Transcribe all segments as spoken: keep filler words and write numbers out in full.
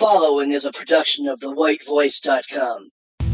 following is a production of the white voice dot com.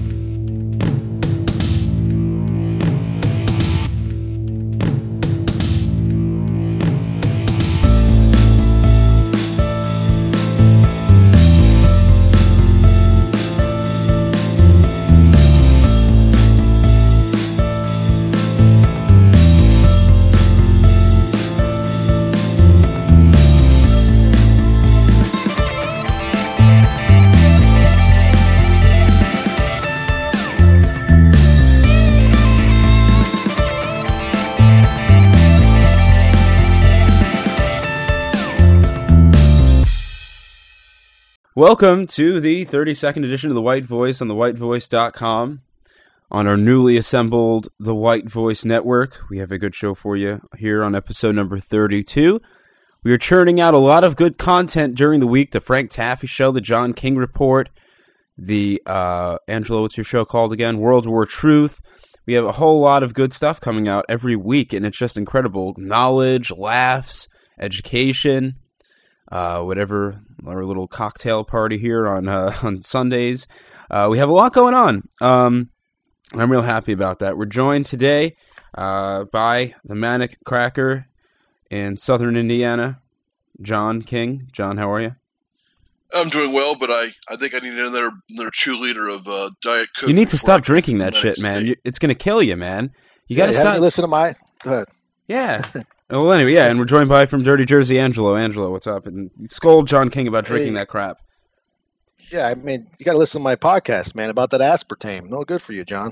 Welcome to the thirty-second edition of The White Voice on the white voice dot com. On our newly assembled The White Voice Network, we have a good show for you here on episode number thirty-two. We are churning out a lot of good content during the week. The Frank Taffy Show, the John King Report, the, uh, Angela, what's your show called again? World War Truth. We have a whole lot of good stuff coming out every week, and it's just incredible. Knowledge, laughs, education, uh, whatever, our little cocktail party here on uh, on Sundays. Uh, we have a lot going on. Um, I'm real happy about that. We're joined today uh, by the Manic Cracker in Southern Indiana, John King. John, how are you? I'm doing well, but I, I think I need another another cheerleader of uh, Diet Coke. You need to stop drinking that shit, man. You, it's going to kill you, man. You got to yeah, stop. Listen to my. Go ahead. Yeah. Well, anyway, yeah, and we're joined by from Dirty Jersey, Angelo. Angelo, what's up? And scold John King about drinking hey. that crap. Yeah, I mean, you got to listen to my podcast, man, about that aspartame. No good for you, John.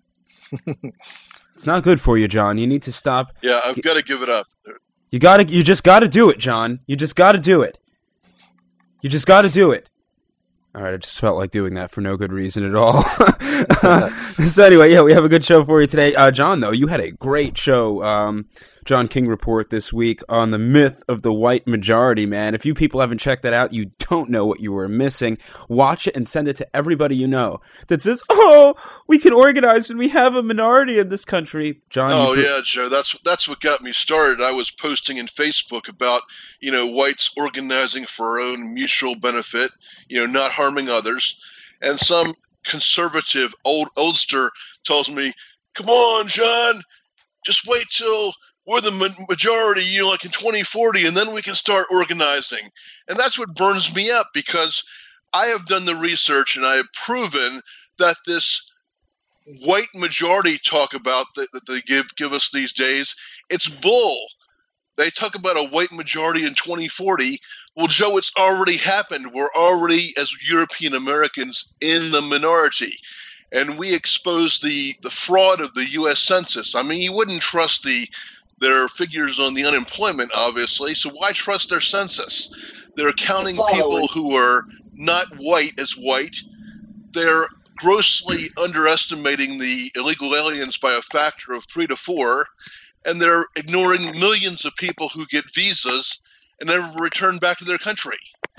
It's not good for you, John. You need to stop. Yeah, I've got to give it up. You got to. You just got to do it, John. You just got to do it. You just got to do it. All right, I just felt like doing that for no good reason at all. So anyway, yeah, we have a good show for you today. Uh, John, though, you had a great show, um, John King Report this week on the myth of the white majority, man. If you people haven't checked that out, you don't know what you were missing. Watch it and send it to everybody you know that says, oh, we can organize when we have a minority in this country. John. Oh, you- yeah, Joe, that's that's what got me started. I was posting in Facebook about, you know, whites organizing for our own mutual benefit, you know, not harming others. And some conservative old oldster tells me, come on, John, just wait till we're the majority, you know, like in twenty forty, and then we can start organizing. And that's what burns me up, because I have done the research and I have proven that this white majority talk about that, that they give give us these days, it's bull. They talk about a white majority in twenty forty. Well, Joe, it's already happened. We're already, as European Americans, in the minority. And we expose the, the fraud of the U S Census. I mean, you wouldn't trust the their figures on the unemployment, obviously, so why trust their census? They're counting people who are not white as white. They're grossly underestimating the illegal aliens by a factor of three to four. And they're ignoring millions of people who get visas and never return back to their country.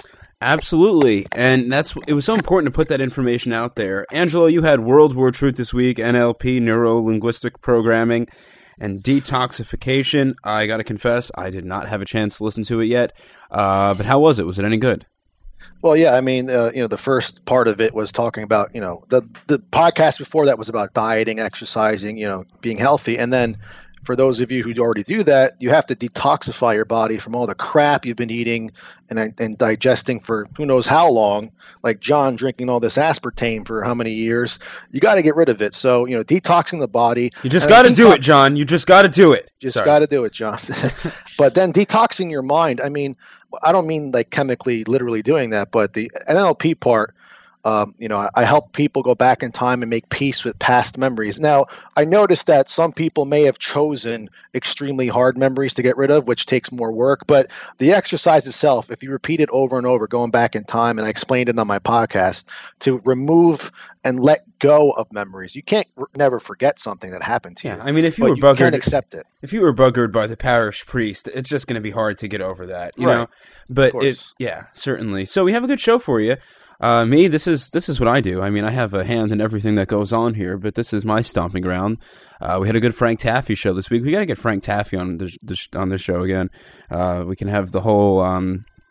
Absolutely, and that's it was so important to put that information out there. Angelo, you had World War Truth this week, N L P, Neuro-Linguistic Programming, and Detoxification. I got to confess, I did not have a chance to listen to it yet, uh, but how was it? Was it any good? Well, yeah, I mean, uh, you know, the first part of it was talking about, you know, the the podcast before that was about dieting, exercising, you know, being healthy, and then for those of you who already do that, you have to detoxify your body from all the crap you've been eating and and digesting for who knows how long, like John drinking all this aspartame for how many years. You got to get rid of it. So, you know, detoxing the body. You just got to do it, John. You just got to do it. Just got to do it, John. But then detoxing your mind, I mean, I don't mean like chemically, literally doing that, but the N L P part, Um, you know, I, I help people go back in time and make peace with past memories. Now, I noticed that some people may have chosen extremely hard memories to get rid of, which takes more work. But the exercise itself, if you repeat it over and over, going back in time, and I explained it on my podcast, to remove and let go of memories. You can't r- never forget something that happened to yeah, you. I mean, if you but were you buggered, can't accept it. If you were buggered by the parish priest, it's just going to be hard to get over that, you right. know. But it, yeah, certainly. So we have a good show for you. Uh, me, this is this is what I do. I mean, I have a hand in everything that goes on here, but this is my stomping ground. Uh, we had a good Frank Taffy show this week. We got to get Frank Taffy on this, this on this show again. Uh, we can have the whole um,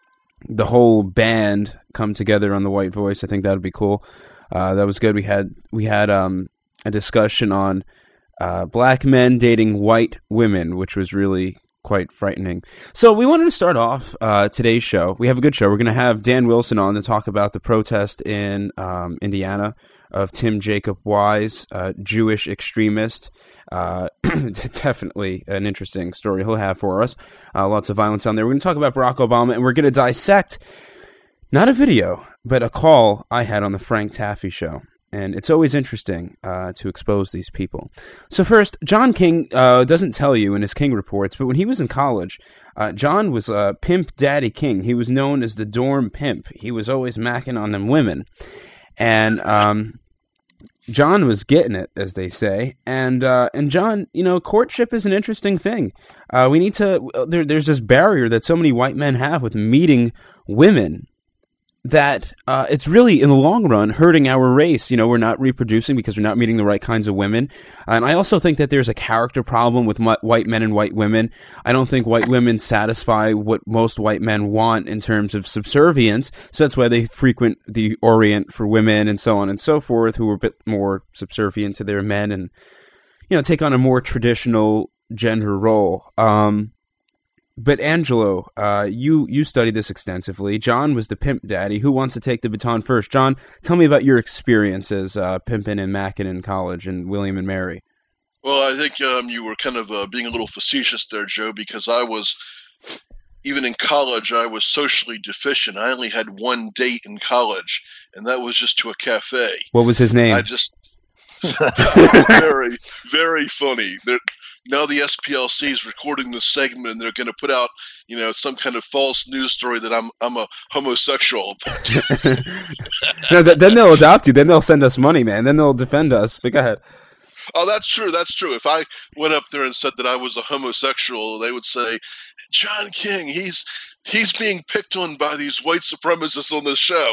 the whole band come together on the White Voice. I think that would be cool. Uh, that was good. We had we had um, a discussion on uh, black men dating white women, which was really quite frightening. So we wanted to start off uh, today's show. We have a good show. We're going to have Dan Wilson on to talk about the protest in um, Indiana of Tim Jacob Wise, uh, Jewish extremist. Uh, definitely an interesting story he'll have for us. Uh, lots of violence on there. We're going to talk about Barack Obama, and we're going to dissect not a video, but a call I had on the Frank Taffy show. And it's always interesting uh, to expose these people. So first, John King uh, doesn't tell you in his King reports, but when he was in college, uh, John was uh, Pimp Daddy King. He was known as the dorm pimp. He was always macking on them women. And um, John was getting it, as they say. And uh, and John, you know, courtship is an interesting thing. Uh, we need to, there, there's this barrier that so many white men have with meeting women, that uh, it's really, in the long run, hurting our race. You know, we're not reproducing because we're not meeting the right kinds of women. And I also think that there's a character problem with m- white men and white women. I don't think white women satisfy what most white men want in terms of subservience. So that's why they frequent the Orient for women and so on and so forth, who are a bit more subservient to their men and, you know, take on a more traditional gender role. Um... But Angelo, uh, you, you studied this extensively. John was the pimp daddy. Who wants to take the baton first? John, tell me about your experiences uh, pimping and macking in college and William and Mary. Well, I think um, you were kind of uh, being a little facetious there, Joe, because I was, even in college, I was socially deficient. I only had one date in college, and that was just to a cafe. What was his name? I just, very, very funny. There, Now the S P L C is recording this segment, and they're going to put out, you know, some kind of false news story that I'm I'm a homosexual. No, th- then they'll adopt you. Then they'll send us money, man. Then they'll defend us. But go ahead. Oh, that's true. That's true. If I went up there and said that I was a homosexual, they would say, John King, he's he's being picked on by these white supremacists on this show.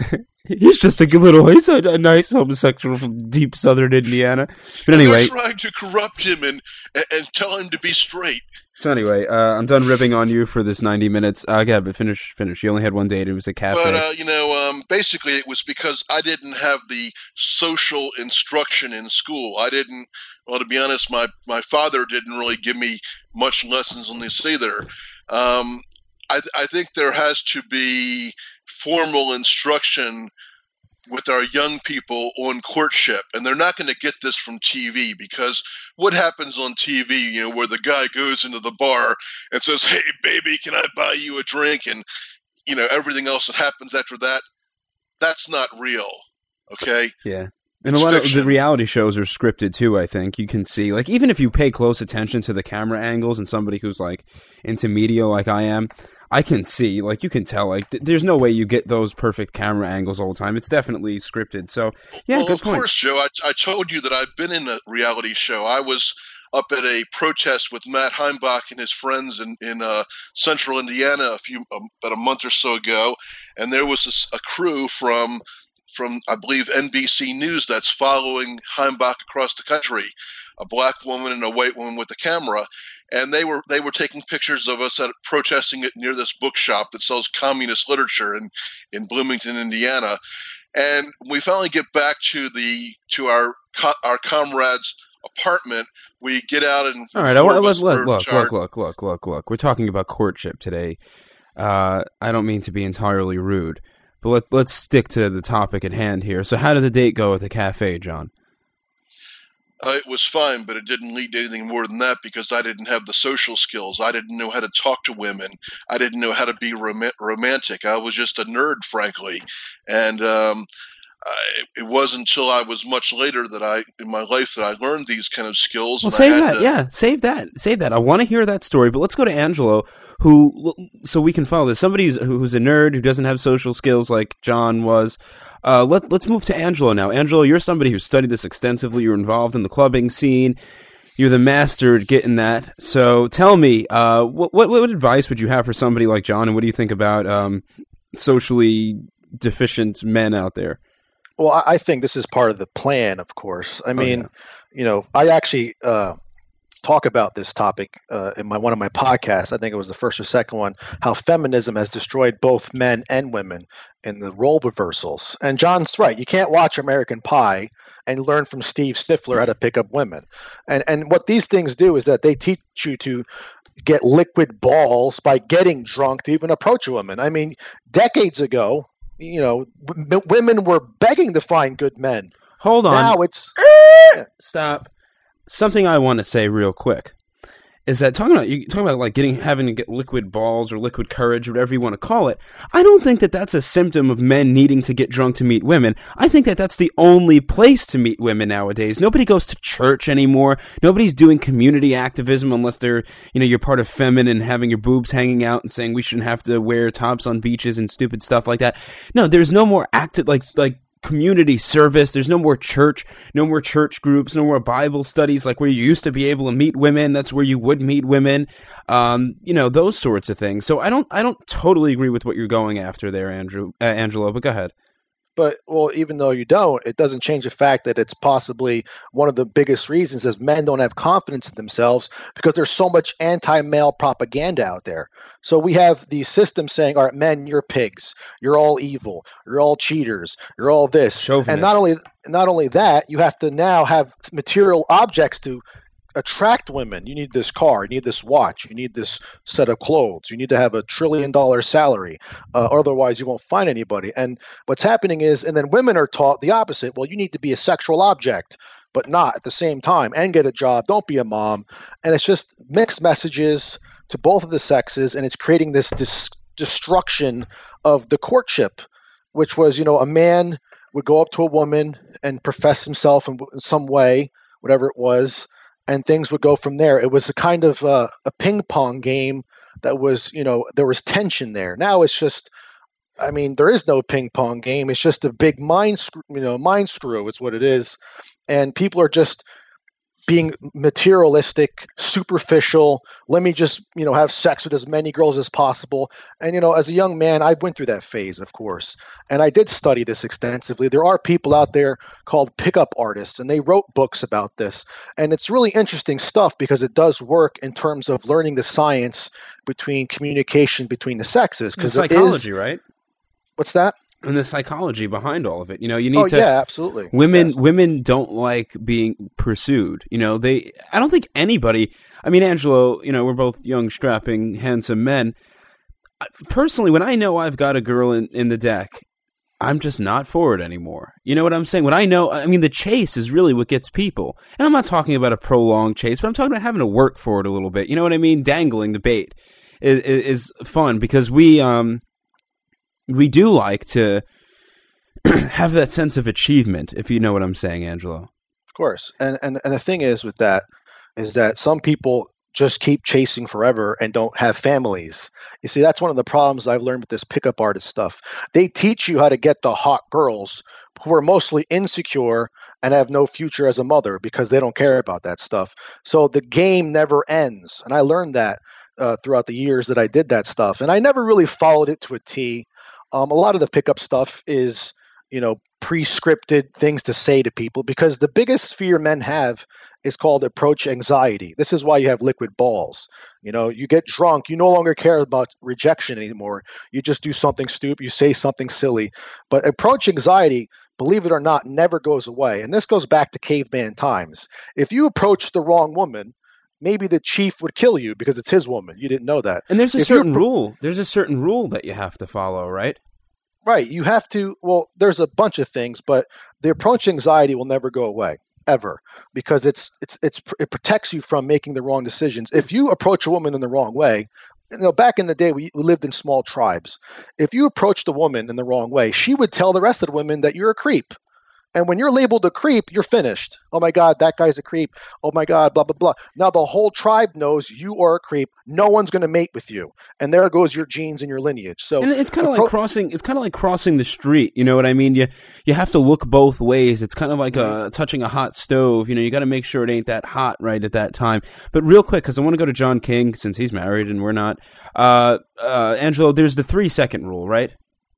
He's just a good little, he's a, a nice homosexual from deep southern Indiana. But anyway. They're trying to corrupt him and, and, and tell him to be straight. So anyway, uh, I'm done ripping on you for this ninety minutes. Uh, yeah, but finish, finish. You only had one date. It was a cafe. But, uh, you know, um, basically it was because I didn't have the social instruction in school. I didn't, well, to be honest, my, my father didn't really give me much lessons on this either. Um, I, th- I think there has to be formal instruction with our young people on courtship, and they're not going to get this from T V, because what happens on T V, you know, where the guy goes into the bar and says, hey, baby, can I buy you a drink? And, you know, everything else that happens after that, that's not real, okay? Yeah. And it's a lot fiction. Of the reality shows are scripted too, I think. You can see, like, even if you pay close attention to the camera angles and somebody who's, like, into media like I am, I can see, like, you can tell, like, th- there's no way you get those perfect camera angles all the time. It's definitely scripted. So, yeah, well, good of point. Of course, Joe. I, I told you that I've been in a reality show. I was up at a protest with Matt Heimbach and his friends in, in uh, central Indiana a few um, about a month or so ago, and there was a, a crew from, from, I believe, N B C News that's following Heimbach across the country, a black woman and a white woman with a camera. And they were they were taking pictures of us at protesting it near this bookshop that sells communist literature in, in Bloomington, Indiana. And we finally get back to the to our our comrade's apartment. We get out and all right. I, look, look, look, look, look, look, look, look. We're talking about courtship today. Uh, I don't mean to be entirely rude, but let, let's stick to the topic at hand here. So, how did the date go at the cafe, John? Uh, it was fine, but it didn't lead to anything more than that, because I didn't have the social skills. I didn't know how to talk to women. I didn't know how to be rom- romantic. I was just a nerd, frankly. And um, I, it wasn't until I was much later that I, in my life, that I learned these kind of skills. Well, and save I had that. to, yeah, save that. Save that. I want to hear that story, but let's go to Angelo, who, so we can follow this. Somebody who's, who's a nerd, who doesn't have social skills like John was. Uh, let, let's move to Angelo now. Angelo, you're somebody who studied this extensively. You're involved in the clubbing scene. You're the master at getting that. So tell me, uh, what, what what advice would you have for somebody like John, and what do you think about um, socially deficient men out there? Well, I, I think this is part of the plan, of course. I mean, oh, yeah. you know, I actually uh, talk about this topic uh, in my one of my podcasts. I think it was the first or second one, how feminism has destroyed both men and women in the role reversals. And John's right. You can't watch American Pie and learn from Steve Stifler how to pick up women. And and what these things do is that they teach you to get liquid balls by getting drunk to even approach a woman. I mean, decades ago, you know, w- women were begging to find good men. Hold on. Now it's yeah. Stop. Something I want to say real quick is that talking about you talking about like getting having to get liquid balls or liquid courage or whatever you want to call it. I don't think that that's a symptom of men needing to get drunk to meet women. I think that that's the only place to meet women nowadays. Nobody goes to church anymore. Nobody's doing community activism unless they're, you know, you're part of feminine and having your boobs hanging out and saying we shouldn't have to wear tops on beaches and stupid stuff like that. No, there's no more active like like community service. There's no more church, no more church groups, no more Bible studies like where you used to be able to meet women. That's where you would meet women. Um, you know, those sorts of things. So I don't, I don't totally agree with what you're going after there, Andrew, uh, Angelo, but go ahead. But, well, even though you don't, it doesn't change the fact that it's possibly one of the biggest reasons is men don't have confidence in themselves because there's so much anti-male propaganda out there. So we have these systems saying, all right, men, you're pigs. You're all evil. You're all cheaters. You're all this. Chauvinists. And not only not only that, you have to now have material objects to attract women. You need this car, you need this watch, you need this set of clothes, you need to have a trillion dollar salary, uh, otherwise you won't find anybody. And what's happening is, and then women are taught the opposite. Well, you need to be a sexual object, but not at the same time, and get a job. Don't be a mom. And it's just mixed messages to both of the sexes, and it's creating this, this destruction of the courtship, which was, you know, a man would go up to a woman and profess himself in some way, whatever it was, and things would go from there. It was a kind of uh, a ping pong game that was, you know, there was tension there. Now it's just, I mean, there is no ping pong game. It's just a big mind, screw, you know, mind screw. It's what it is, and people are just being materialistic, superficial. Let me just, you know, have sex with as many girls as possible. And, you know, as a young man, I went through that phase, of course. And I did study this extensively. There are people out there called pickup artists, and they wrote books about this. And it's really interesting stuff because it does work in terms of learning the science between communication between the sexes. Because psychology, is, right? What's that? And the psychology behind all of it. You know, you need oh, to. Oh yeah, absolutely. Women, yes. women don't like being pursued. You know, they. I don't think anybody. I mean, Angelo. You know, we're both young, strapping, handsome men. Personally, when I know I've got a girl in, in the deck, I'm just not for it anymore. You know what I'm saying? When I know, I mean, the chase is really what gets people. And I'm not talking about a prolonged chase, but I'm talking about having to work for it a little bit. You know what I mean? Dangling the bait is, is fun because we. um. We do like to have that sense of achievement, if you know what I'm saying, Angelo. Of course. And, and and the thing is with that is that some people just keep chasing forever and don't have families. You see, that's one of the problems I've learned with this pickup artist stuff. They teach you how to get the hot girls who are mostly insecure and have no future as a mother because they don't care about that stuff. So the game never ends. And I learned that uh, throughout the years that I did that stuff. And I never really followed it to a T. Um, a lot of the pickup stuff is, you know, pre-scripted things to say to people because the biggest fear men have is called approach anxiety. This is why you have liquid balls. You know, you get drunk, you no longer care about rejection anymore. You just do something stupid, you say something silly. But approach anxiety, believe it or not, never goes away. And this goes back to caveman times. If you approach the wrong woman, maybe the chief would kill you because it's his woman. You didn't know that. And there's a if certain rule. There's a certain rule that you have to follow, right? Right. You have to. Well, there's a bunch of things, but the approach anxiety will never go away ever because it's it's it's it protects you from making the wrong decisions. If you approach a woman in the wrong way, you know, back in the day we, we lived in small tribes. If you approached a woman in the wrong way, she would tell the rest of the women that you're a creep. And when you're labeled a creep, you're finished. Oh, my God, that guy's a creep. Oh, my God, blah, blah, blah. Now the whole tribe knows you are a creep. No one's going to mate with you. And there goes your genes and your lineage. So and it's kind of appro- like crossing It's kind of like crossing the street. You know what I mean? You you have to look both ways. It's kind of like uh, touching a hot stove. You know, you got to make sure it ain't that hot right at that time. But real quick, because I want to go to John King since he's married and we're not. Uh, uh, Angelo, there's the three-second rule, right?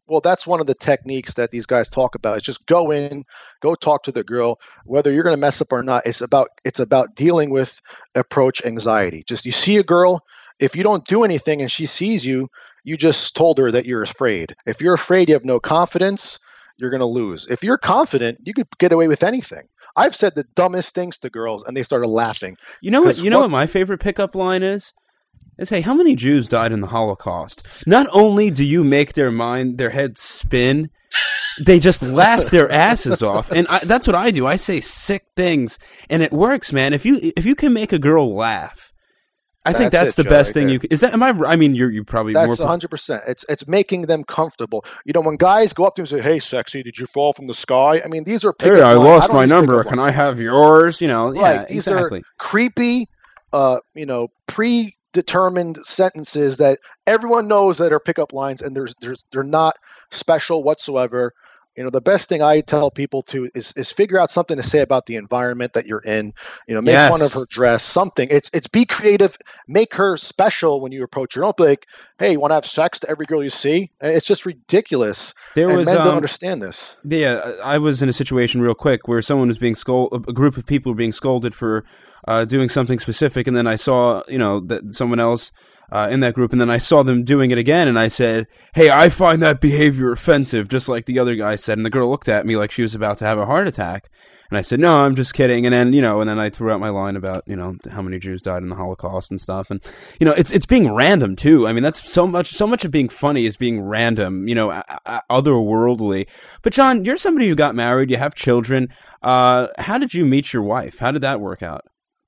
Well, that's one of the techniques that these guys talk about. It's just go in, go talk to the girl, whether you're going to mess up or not. It's about it's about dealing with approach anxiety. Just you see a girl, if you don't do anything and she sees you, you just told her that you're afraid. If you're afraid, you have no confidence, you're going to lose. If you're confident, you could get away with anything. I've said the dumbest things to girls, and they started laughing. You know what? You know what my favorite pickup line is? Is, hey, how many Jews died in the Holocaust? Not only do you make their mind, their heads spin, they just laugh their asses off. And I, that's what I do. I say sick things, and it works, man. If you if you can make a girl laugh, I That's think that's it, the Joe, best right thing there. you can. Is that, am I, I mean, you're, you probably That's more. one hundred percent. It's it's making them comfortable. You know, when guys go up to them and say, hey, sexy, did you fall from the sky? I mean, these are pickup Hey, I lines. lost don't my use number. pickup Can lines. I have yours? You know, yeah, Right. These exactly. are creepy, uh, you know, predetermined sentences that everyone knows that are pickup lines, and there's there's they're not special whatsoever. You know, the best thing I tell people to is is figure out something to say about the environment that you're in. You know, make Yes. fun of her dress, something. It's it's be creative, make her special when you approach her. Don't be like, hey, you want to have sex to every girl you see? It's just ridiculous. There and was, men um, don't understand this. Yeah, I was in a situation real quick where someone was being scolded, a group of people were being scolded for uh, doing something specific, and then I saw, you know, that someone else uh, in that group, and then I saw them doing it again, and I said, hey, I find that behavior offensive, just like the other guy said, and the girl looked at me like she was about to have a heart attack, and I said, no, I'm just kidding, and then, you know, and then I threw out my line about, you know, how many Jews died in the Holocaust and stuff, and, you know, it's it's being random, too. I mean, that's so much, so much of being funny is being random, you know, a- a- otherworldly. But, John, you're somebody who got married, you have children. Uh, how did you meet your wife? How did that work out?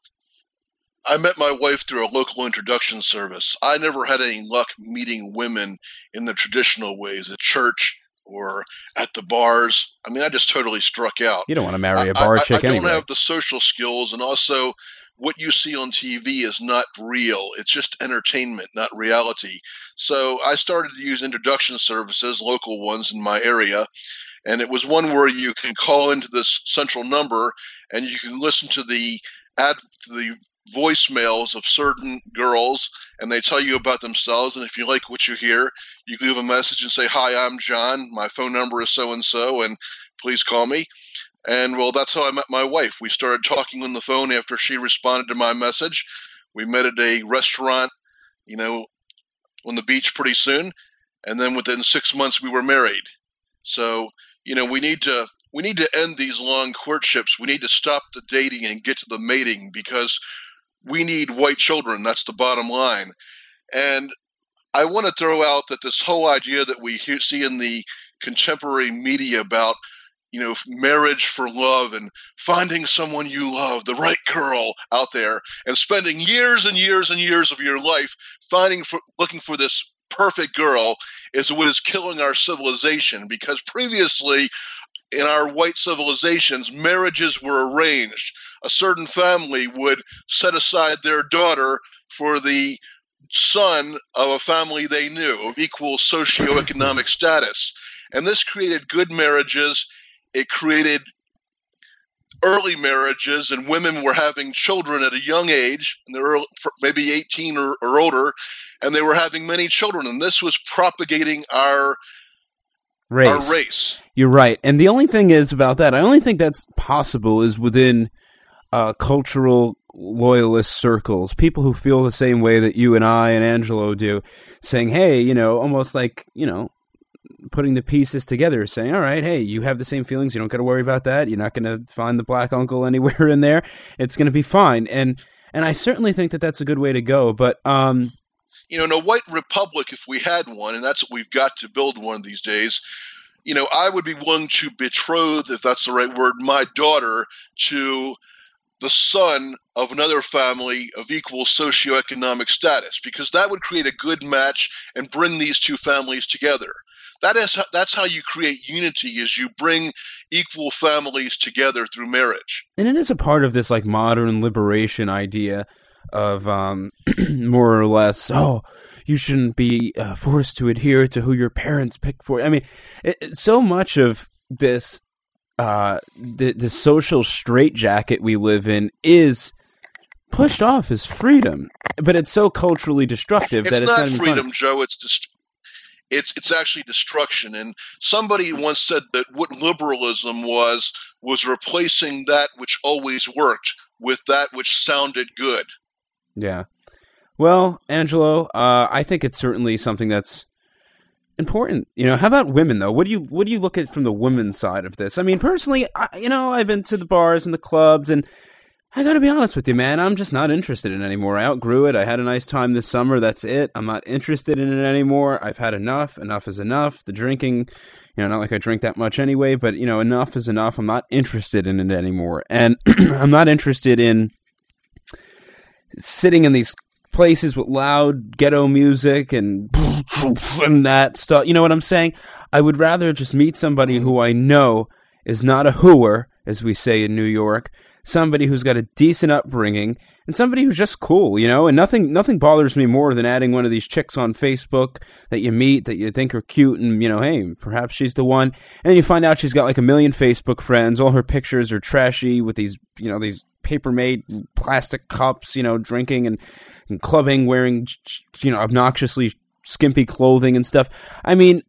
I met my wife through a local introduction service. I never had any luck meeting women in the traditional ways, at church or at the bars. I mean, I just totally struck out. You don't want to marry a I- bar I, chick I don't anyway. have the social skills, and also what you see on T V is not real. It's just entertainment, not reality. So I started to use introduction services, local ones in my area, and it was one where you can call into this central number and you can listen to the ad, to the voicemails of certain girls, and they tell you about themselves. And if you like what you hear, you leave a message and say, hi, I'm John. My phone number is so-and-so, and please call me. And, well, that's how I met my wife. We started talking on the phone after she responded to my message. We met at a restaurant, you know, on the beach pretty soon. And then within six months, we were married. So, you know, we need to we need to end these long courtships. We need to stop the dating and get to the mating, because we need white children. That's the bottom line. And I want to throw out that this whole idea that we hear, see in the contemporary media about, you know, marriage for love and finding someone you love, the right girl out there, and spending years and years and years of your life finding for, looking for this perfect girl is what is killing our civilization. Because previously, in our white civilizations, marriages were arranged. A certain family would set aside their daughter for the son of a family they knew, of equal socioeconomic status. And this created good marriages. It created early marriages, and women were having children at a young age, and they were maybe eighteen or, or older, and they were having many children. And this was propagating our Race. our race. You're right. And the only thing is about that, I only think that's possible is within uh, cultural loyalist circles, people who feel the same way that you and I and Angelo do, saying, hey, you know, almost like, you know, putting the pieces together, saying, all right, hey, you have the same feelings. You don't got to worry about that. You're not going to find the black uncle anywhere in there. It's going to be fine. And and I certainly think that that's a good way to go. But, um, you know, in a white republic, if we had one, and that's what we've got to build one of these days, you know, I would be willing to betroth, if that's the right word, my daughter to the son of another family of equal socioeconomic status, because that would create a good match and bring these two families together. That is, that's how you create unity, is you bring equal families together through marriage. and it is a part of this like modern liberation idea of um, more or less, oh, you shouldn't be uh, forced to adhere to who your parents pick for. I mean, it, it, so much of this uh, the, the social straitjacket we live in is pushed off as freedom, but it's so culturally destructive It's that it's not not even freedom, funny. Joe. It's dest- it's it's actually destruction. And somebody once said that what liberalism was was replacing that which always worked with that which sounded good. Yeah. Well, Angelo, uh, I think it's certainly something that's important. You know, how about women though? What do you what do you look at from the women's side of this? I mean, personally, I, you know, I've been to the bars and the clubs, and I got to be honest with you, man. I'm just not interested in it anymore. I outgrew it. I had a nice time this summer. That's it. I'm not interested in it anymore. I've had enough. Enough is enough. The drinking, you know, not like I drink that much anyway, but you know, enough is enough. I'm not interested in it anymore, and I'm not interested in sitting in these places with loud ghetto music and and that stuff. You know what I'm saying? I would rather just meet somebody who I know is not a hooer, as we say in New York, somebody who's got a decent upbringing, and somebody who's just cool, you know? And nothing nothing bothers me more than adding one of these chicks on Facebook that you meet, that you think are cute, and, you know, hey, perhaps she's the one. And then you find out she's got like a million Facebook friends. All her pictures are trashy with these, you know, these paper-made plastic cups, you know, drinking and, and clubbing, wearing, you know, obnoxiously skimpy clothing and stuff. I mean,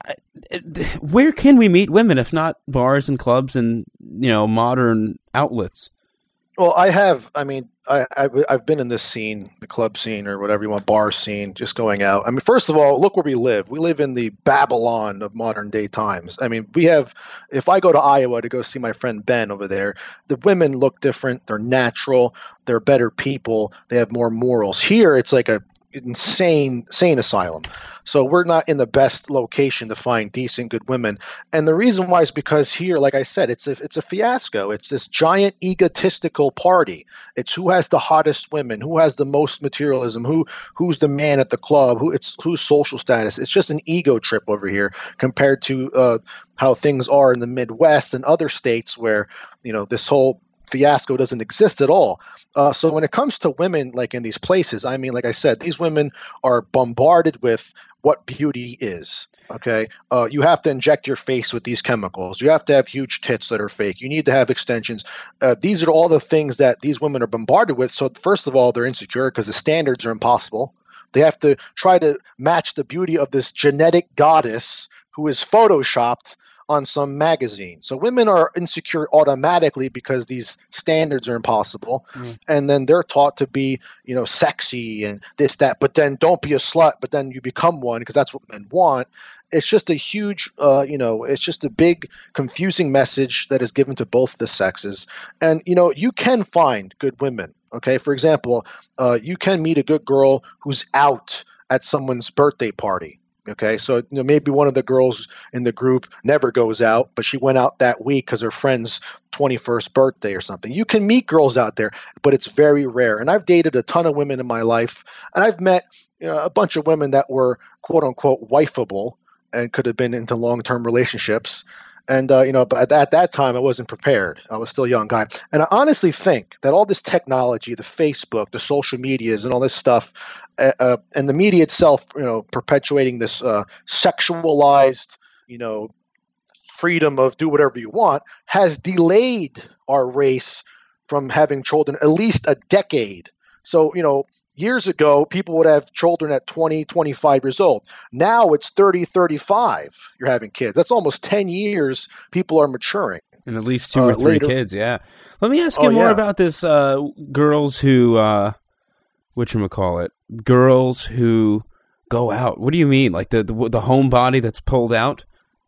where can we meet women if not bars and clubs and, you know, modern outlets? Well, I have. I mean, I, I, I've been in this scene, the club scene or whatever you want, bar scene, just going out. I mean, first of all, look where we live. We live in the Babylon of modern day times. I mean, we have, if I go to Iowa to go see my friend Ben over there, the women look different. They're natural. They're better people. They have more morals. Here, it's like a insane, insane asylum. So we're not in the best location to find decent, good women. And the reason why is because here, like I said, it's a, it's a fiasco. It's this giant egotistical party. It's who has the hottest women, who has the most materialism, who who's the man at the club, who it's whose social status. It's just an ego trip over here compared to uh, how things are in the Midwest and other states where, you know, this whole fiasco doesn't exist at all. Uh, so when it comes to women, like in these places, I mean, like I said, these women are bombarded with what beauty is. Okay. Uh, you have to inject your face with these chemicals. You have to have huge tits that are fake. You need to have extensions. Uh, these are all the things that these women are bombarded with. So first of all, they're insecure because the standards are impossible. They have to try to match the beauty of this genetic goddess who is photoshopped on some magazine. So women are insecure automatically because these standards are impossible. Mm. And then they're taught to be, you know, sexy and this, that, but then don't be a slut, but then you become one because that's what men want. It's just a huge, uh, you know, it's just a big confusing message that is given to both the sexes. And, you know, you can find good women. Okay. For example, uh, you can meet a good girl who's out at someone's birthday party. Okay, so you know, maybe one of the girls in the group never goes out, but she went out that week because her friend's twenty-first birthday or something. You can meet girls out there, but it's very rare. And I've dated a ton of women in my life, and I've met, you know, a bunch of women that were quote unquote wifeable and could have been into long-term relationships. And, uh, you know, but at that time, I wasn't prepared. I was still a young guy. And I honestly think that all this technology, the Facebook, the social medias and all this stuff, uh, uh, and the media itself, you know, perpetuating this uh, sexualized, you know, freedom of do whatever you want, has delayed our race from having children at least a decade. So, you know, years ago, people would have children at twenty, twenty-five years old. Now it's thirty, thirty-five. You're having kids. That's almost ten years people are maturing. And at least two uh, or three later. kids, yeah. Let me ask you oh, more yeah. about this uh, girls who, uh, whatchamacallit, girls who go out. What do you mean? Like the, the, the homebody that's pulled out?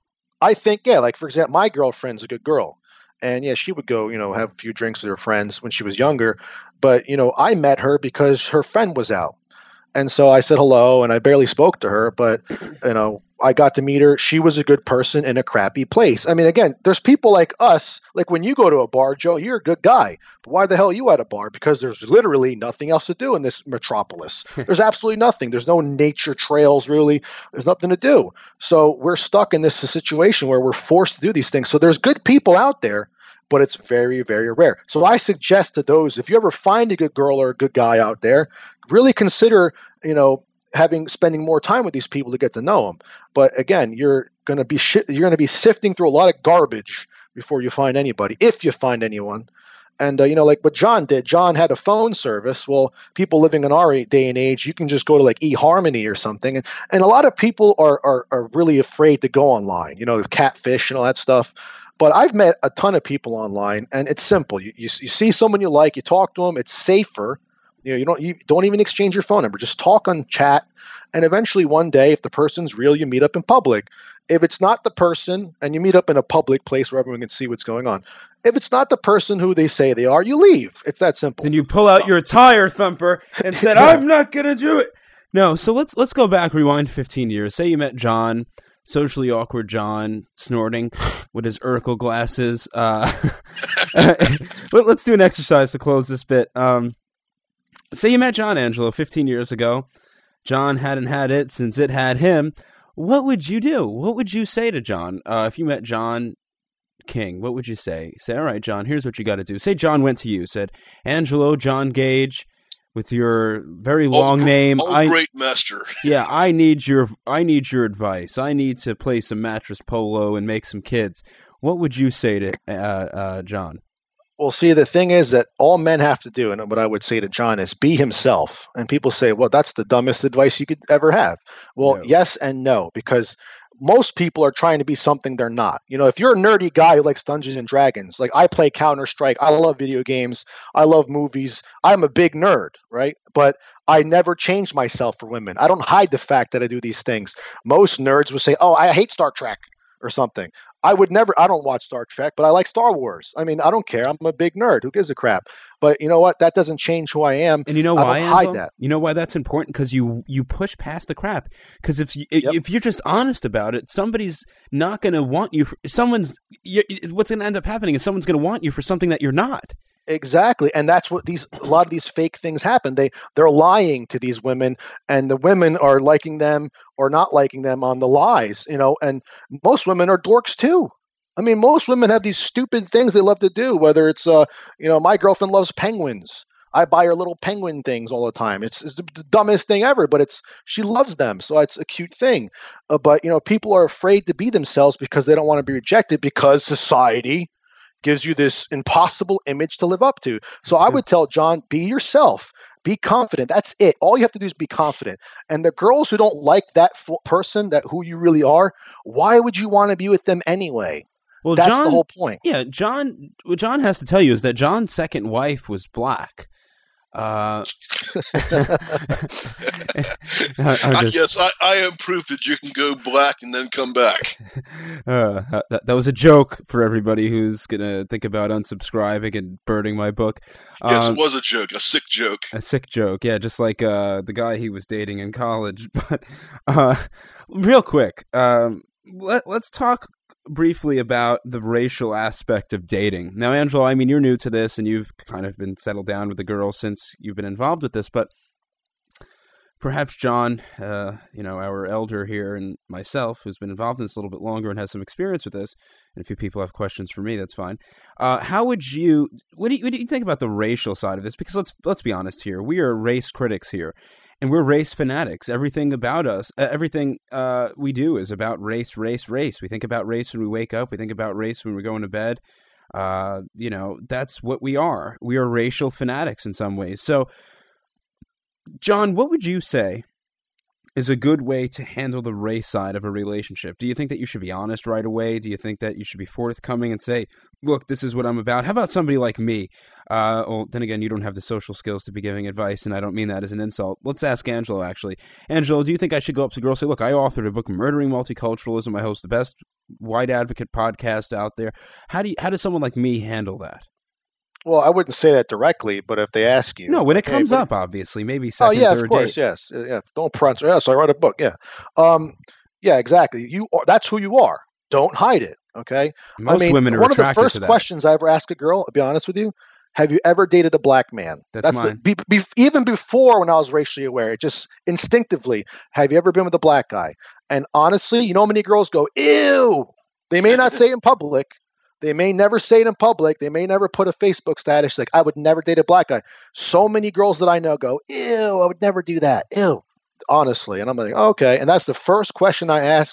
I think, yeah. Like, for example, my girlfriend's a good girl. And yeah, she would go, you know, have a few drinks with her friends when she was younger. But, you know, I met her because her friend was out. And so I said hello, and I barely spoke to her, but, you know, I got to meet her. She was a good person in a crappy place. I mean, again, there's people like us, like when you go to a bar, Joe, you're a good guy. But why the hell are you at a bar? Because there's literally nothing else to do in this metropolis. There's absolutely nothing. There's no nature trails, really. There's nothing to do. So we're stuck in this situation where we're forced to do these things. So there's good people out there, but it's very, very rare. So I suggest to those, if you ever find a good girl or a good guy out there, really consider, you know, having spending more time with these people to get to know them. But again, you're going to be sh- you're going to be sifting through a lot of garbage before you find anybody, if you find anyone. And, uh, you know, like what John did, John had a phone service. Well, people living in our day and age, you can just go to like eHarmony or something. And, and a lot of people are, are, are really afraid to go online, you know, with catfish and all that stuff. But I've met a ton of people online, and it's simple. You, you, you see someone you like, you talk to them, it's safer. You know, you don't you don't even exchange your phone number. Just talk on chat. And eventually one day, if the person's real, you meet up in public. If it's not the person, and you meet up in a public place where everyone can see what's going on. If it's not the person who they say they are, you leave. It's that simple. Then you pull out your tire thumper and said, yeah. I'm not going to do it. No, so let's let's go back, rewind fifteen years. Say you met John, socially awkward John, snorting with his Urkel glasses. Uh, let, let's do an exercise to close this bit. Um, say you met John, Angelo, fifteen years ago. John hadn't had it since it had him. What would you do? What would you say to John? Uh, if you met John King, what would you say? Say, all right, John, here's what you got to do. Say John went to you, said, Angelo, John Gage, with your very long oh, name. Oh, I, great master. Yeah, I need your I need your advice. I need to play some mattress polo and make some kids. What would you say to uh, uh, John? Well, see, the thing is that all men have to do, and what I would say to John is be himself. And people say, well, that's the dumbest advice you could ever have. Well, no. Yes and no, because most people are trying to be something they're not. You know, if you're a nerdy guy who likes Dungeons and Dragons, like I play Counter-Strike, I love video games, I love movies, I'm a big nerd, right? But I never change myself for women. I don't hide the fact that I do these things. Most nerds would say, oh, I hate Star Trek or something. I would never, I don't watch Star Trek, but I like Star Wars. I mean, I don't care. I'm a big nerd. Who gives a crap? But you know what? That doesn't change who I am. And you know I why, don't hide Angelo? that. You know why that's important? Because you, you push past the crap. Because if you, Yep. if you're just honest about it, somebody's not going to want you. For, someone's you, what's going to end up happening is someone's going to want you for something that you're not. Exactly. And that's what these, a lot of these fake things happen. They, they're lying to these women, and the women are liking them or not liking them on the lies, you know, and most women are dorks too. I mean, most women have these stupid things they love to do, whether it's, uh, you know, my girlfriend loves penguins. I buy her little penguin things all the time. It's, it's the dumbest thing ever, but it's, she loves them. So it's a cute thing. Uh, but, you know, people are afraid to be themselves because they don't want to be rejected because society gives you this impossible image to live up to. So I would tell John, be yourself, be confident. That's it. All you have to do is be confident. And the girls who don't like that f- person, that who you really are, why would you want to be with them anyway? Well, That's John, the whole point. Yeah, John. What John has to tell you is that John's second wife was black. Uh, I guess I, I am proof that you can go black and then come back. Uh, that, that was a joke for everybody who's going to think about unsubscribing and burning my book. Yes, um, it was a joke, a sick joke. A sick joke, yeah, just like uh, the guy he was dating in college. But uh, real quick, um, let, let's talk briefly about the racial aspect of dating. Now, Angelo, I mean, you're new to this, and you've kind of been settled down with the girl since you've been involved with this, but perhaps John, uh, you know, our elder here, and myself, who's been involved in this a little bit longer and has some experience with this, and if you people have questions for me, that's fine. Uh, how would you, what do you, what do you think about the racial side of this? Because let's let's be honest here, we are race critics here. And we're race fanatics. Everything about us, uh, everything uh, we do is about race, race, race. We think about race when we wake up. We think about race when we're going to bed. Uh, you know, that's what we are. We are racial fanatics in some ways. So, John, what would you say is a good way to handle the race side of a relationship? Do you think that you should be honest right away? Do you think that you should be forthcoming and say, look, this is what I'm about? How about somebody like me? Uh, well, then again, you don't have the social skills to be giving advice, and I don't mean that as an insult. Let's ask Angelo, actually. Angelo, do you think I should go up to girls and say, look, I authored a book, Murdering Multiculturalism. I host the best white advocate podcast out there. How do you, how does someone like me handle that? Well, I wouldn't say that directly, but if they ask you. No, when it okay, comes but, up, obviously, maybe second, oh, yeah, third of course, date. yes. Yeah, don't prance. Yes, I write a book, yeah. Um, yeah, exactly. You are, that's who you are. Don't hide it, okay? Most I mean, women are one of the attracted first to that. questions I ever ask a girl, I'll be honest with you, have you ever dated a black man? That's, That's mine. The, be, be, even before when I was racially aware, it just instinctively, have you ever been with a black guy? And honestly, you know how many girls go, ew. They may not say it in public. They may never say it in public. They may never put a Facebook status like, I would never date a black guy. So many girls that I know go, ew, I would never do that. Ew. Honestly. And I'm like, okay. And that's the first question I ask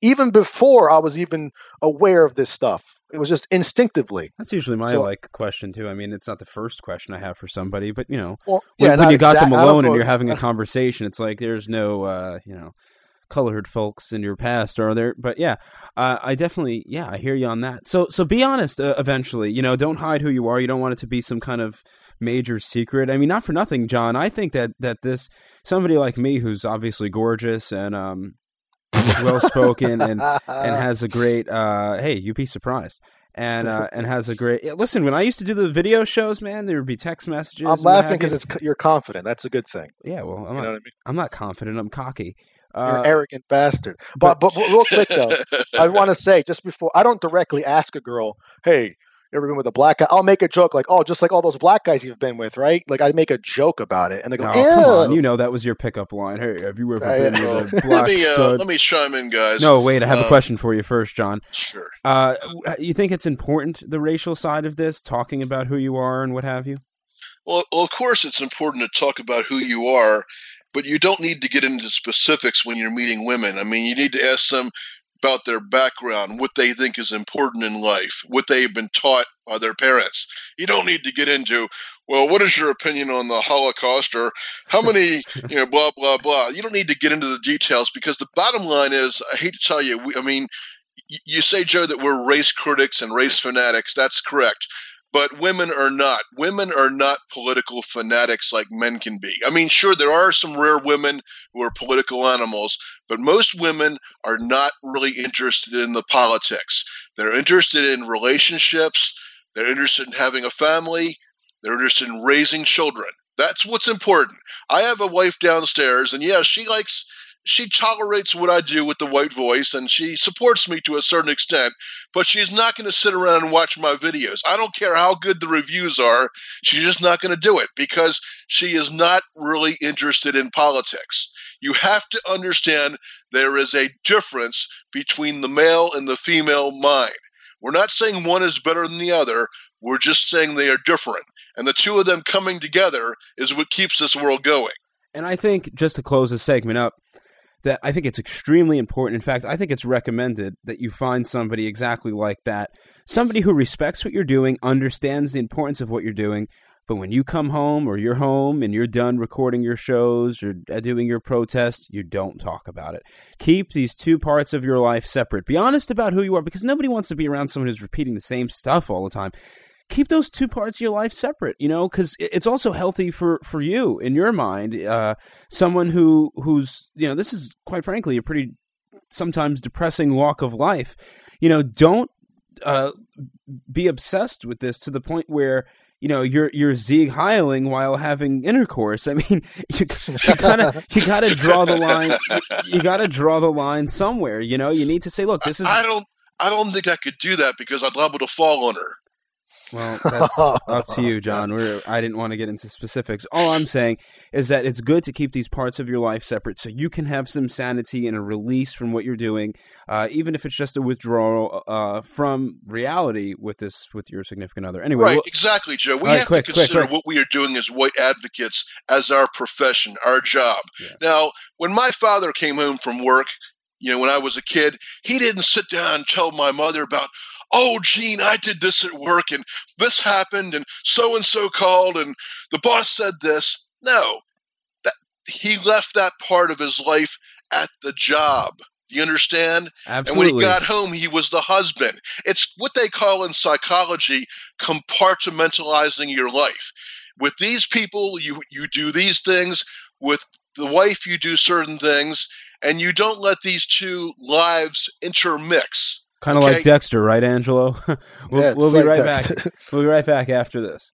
even before I was even aware of this stuff. It was just instinctively. That's usually my So- like question too. I mean, it's not the first question I have for somebody, but you know, Well, when, yeah, when not you got exact- them I don't alone and know- you're having a conversation, it's like there's no, uh, you know, colored folks in your past, are there? But yeah, uh, I definitely, yeah, I hear you on that. So, so be honest. Uh, eventually, you know, don't hide who you are. You don't want it to be some kind of major secret. I mean, not for nothing, John. I think that that this somebody like me, who's obviously gorgeous and um, well spoken and and has a great, uh, hey, you'd be surprised. And uh, and has a great yeah, listen. When I used to do the video shows, man, there would be text messages. I'm and what laughing have because you. it's you're confident. That's a good thing. Yeah, well, I'm You not, know what I mean? I'm not confident. I'm cocky. You're Uh, an arrogant bastard. But, but but real quick though, I want to say just before I don't directly ask a girl, "Hey, you ever been with a black guy?" I'll make a joke like, "Oh, just like all those black guys you've been with, right?" Like I make a joke about it, and they go, no, "Ew." come on. You know that was your pickup line. Hey, have you ever I- been Well, with a let black me uh, stud? let me chime in, guys. No, wait. I have a Um, question for you first, John. Sure. Uh, you think it's important, the racial side of this, talking about who you are and what have you? Well, well, of course, it's important to talk about who you are, but you don't need to get into specifics when you're meeting women. I mean, you need to ask them about their background, what they think is important in life, what they've been taught by their parents. You don't need to get into, well, what is your opinion on the Holocaust, or how many, you know, blah, blah, blah. You don't need to get into the details, because the bottom line is, I hate to tell you, we, I mean, y- you say, Joe, that we're race critics and race fanatics. That's correct. But women are not. Women are not political fanatics like men can be. I mean, sure, there are some rare women who are political animals, but most women are not really interested in the politics. They're interested in relationships. They're interested in having a family. They're interested in raising children. That's what's important. I have a wife downstairs, and yeah, she likes, she tolerates what I do with the white voice, and she supports me to a certain extent, but she's not going to sit around and watch my videos. I don't care how good the reviews are. She's just not going to do it, because she is not really interested in politics. You have to understand there is a difference between the male and the female mind. We're not saying one is better than the other. We're just saying they are different. And the two of them coming together is what keeps this world going. And I think, just to close this segment up, that I think it's extremely important. In fact, I think it's recommended that you find somebody exactly like that. Somebody who respects what you're doing, understands the importance of what you're doing, but when you come home or you're home and you're done recording your shows or doing your protest, you don't talk about it. Keep these two parts of your life separate. Be honest about who you are, because nobody wants to be around someone who's repeating the same stuff all the time. Keep those two parts of your life separate, you know, because it's also healthy for, for you in your mind. Uh, someone who who's, you know, this is quite frankly a pretty sometimes depressing walk of life. You know, don't uh, be obsessed with this to the point where, you know, you're you're Sieg Heiling while having intercourse. I mean, you, you gotta you gotta draw the line. You, you gotta draw the line somewhere. You know, you need to say, look, this is. I don't. I don't think I could do that, because I'd liable to fall on her. Well, that's up to you, John. We're, I didn't want to get into specifics. All I'm saying is that it's good to keep these parts of your life separate so you can have some sanity and a release from what you're doing, uh, even if it's just a withdrawal uh, from reality with this with your significant other. Anyway, Right, we'll- exactly, Joe. We All right, have quick, to quick, consider quick. what we are doing as white advocates as our profession, our job. Yeah. Now, when my father came home from work, you know, when I was a kid, he didn't sit down and tell my mother about, oh, Gene, I did this at work, and this happened, and so-and-so called, and the boss said this. No, that he left that part of his life at the job. You understand? absolutely. And when he got home, he was the husband. It's what they call in psychology compartmentalizing your life. With these people, you, you do these things. With the wife, you do certain things. And you don't let these two lives intermix. Kind of okay. like Dexter, right, Angelo? we'll Yeah, we'll it's be like right that. back. We'll be right back after this.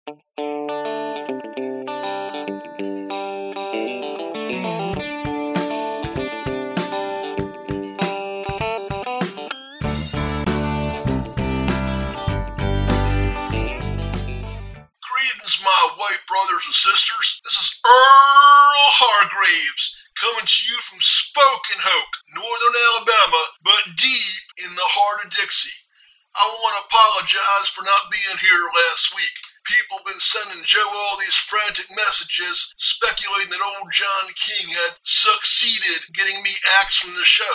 Greetings, my white brothers and sisters. This is Earl Hargraves coming to you from Spoken Hoke, northern Alabama, but deep in the heart of Dixie. I want to apologize for not being here last week. People have been sending Joe all these frantic messages speculating that old John King had succeeded getting me axed from the show.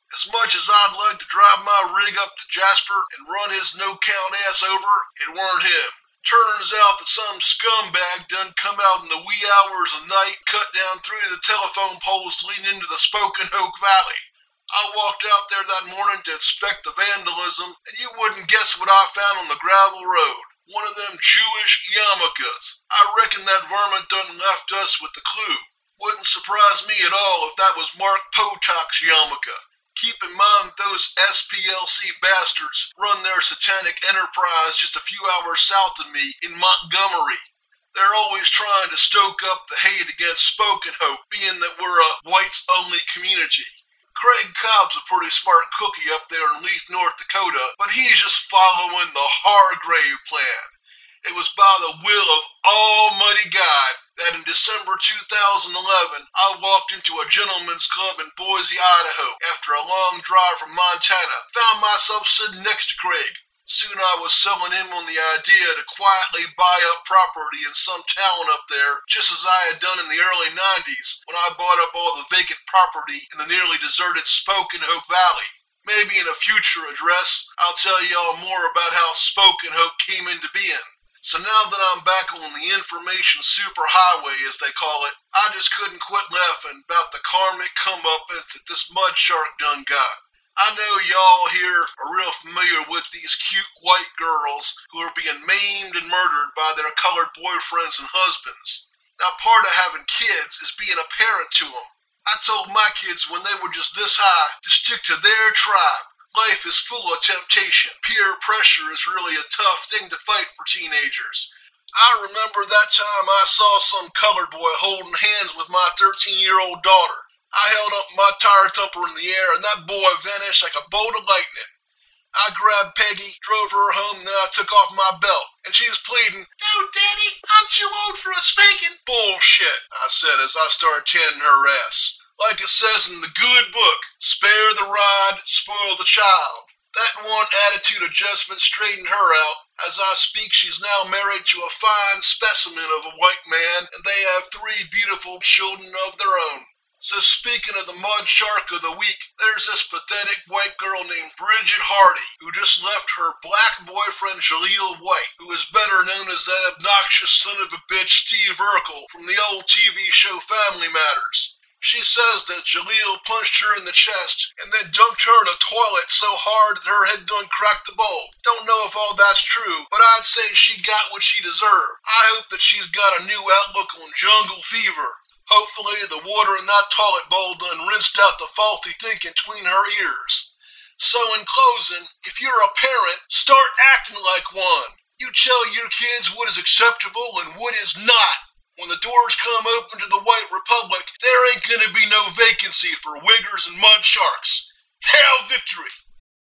As much as I'd like to drive my rig up to Jasper and run his no-count ass over, it weren't him. Turns out that some scumbag done come out in the wee hours of night, cut down three of the telephone poles leading into the Spoken Hoke Valley. I walked out there that morning to inspect the vandalism, and you wouldn't guess what I found on the gravel road. One of them Jewish yarmulkes. I reckon that varmint done left us with the clue. Wouldn't surprise me at all if that was Mark Potok's yarmulke. Keep in mind those S P L C bastards run their satanic enterprise just a few hours south of me in Montgomery. They're always trying to stoke up the hate against Spoken Hoke, being that we're a whites-only community. Craig Cobb's a pretty smart cookie up there in Leith, North Dakota, but he's just following the Hargrave plan. It was by the will of Almighty God that in December two thousand eleven I walked into a gentleman's club in Boise, Idaho after a long drive from Montana, found myself sitting next to Craig. Soon I was selling him on the idea to quietly buy up property in some town up there, just as I had done in the early nineties when I bought up all the vacant property in the nearly deserted Spoken Hoke Valley. Maybe in a future address, I'll tell y'all more about how Spoken Hoke came into being. So now that I'm back on the information superhighway, as they call it, I just couldn't quit laughing about the karmic comeuppance that this mud shark done got. I know y'all here are real familiar with these cute white girls who are being maimed and murdered by their colored boyfriends and husbands. Now, part of having kids is being a parent to them. I told my kids when they were just this high to stick to their tribe. Life is full of temptation. Peer pressure is really a tough thing to fight for teenagers. I remember that time I saw some colored boy holding hands with my thirteen-year-old daughter. I held up my tire thumper in the air, and that boy vanished like a bolt of lightning. I grabbed Peggy, drove her home, and then I took off my belt, and she was pleading, "No, Daddy, I'm too old for a spanking." "Bullshit," I said as I started tending her ass. Like it says in the good book, spare the rod, spoil the child. That one attitude adjustment straightened her out. As I speak, she's now married to a fine specimen of a white man, and they have three beautiful children of their own. So speaking of the mud shark of the week, there's this pathetic white girl named Bridget Hardy, who just left her black boyfriend Jaleel White, who is better known as that obnoxious son of a bitch Steve Urkel from the old T V show Family Matters. She says that Jaleel punched her in the chest and then dunked her in a toilet so hard that her head done cracked the bowl. Don't know if all that's true, but I'd say she got what she deserved. I hope that she's got a new outlook on jungle fever. Hopefully the water in that toilet bowl done rinsed out the faulty thinking between her ears. So in closing, if you're a parent, start acting like one. You tell your kids what is acceptable and what is not. When the doors come open to the White Republic, there ain't gonna be no vacancy for wiggers and mud sharks. Hail victory!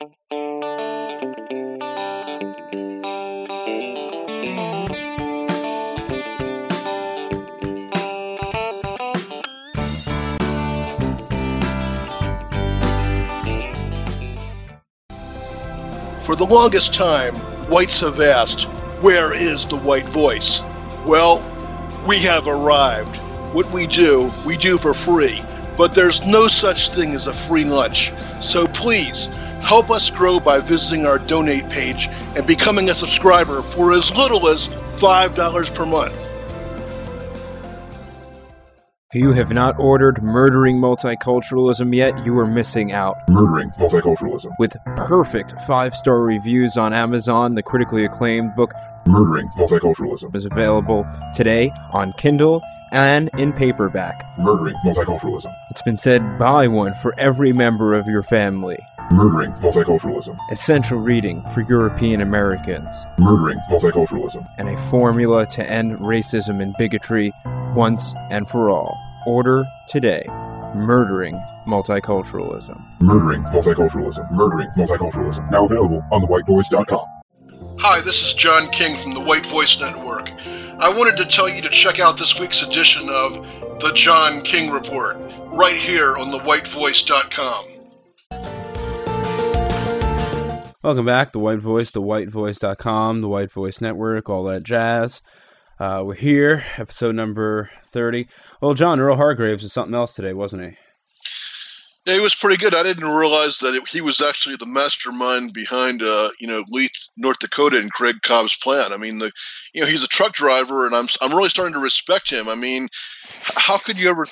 For the longest time, whites have asked, where is the white voice? Well, we have arrived. What we do, we do for free, but there's no such thing as a free lunch. So please, help us grow by visiting our donate page and becoming a subscriber for as little as five dollars per month. If you have not ordered Murdering Multiculturalism yet, you are missing out. Murdering Multiculturalism. With perfect five-star reviews on Amazon, the critically acclaimed book Murdering Multiculturalism is available today on Kindle and in paperback. Murdering Multiculturalism. It's been said, buy one for every member of your family. Murdering Multiculturalism. Essential reading for European Americans. Murdering Multiculturalism. And a formula to end racism and bigotry once and for all. Order today. Murdering Multiculturalism. Murdering Multiculturalism. Murdering Multiculturalism. Now available on the white voice dot com. Hi, this is John King from the White Voice Network. I wanted to tell you to check out this week's edition of The John King Report, right here on the white voice dot com. Welcome back, The White Voice, the white voice dot com, the White Voice Network, all that jazz. Uh, we're here, episode number thirty. Well, John, Earl Hargraves is something else today, wasn't he? It was pretty good. I didn't realize that it, he was actually the mastermind behind, uh, you know, Leith, North Dakota, and Craig Cobb's plan. I mean, the, you know, he's a truck driver, and I'm I'm really starting to respect him. I mean, how could you ever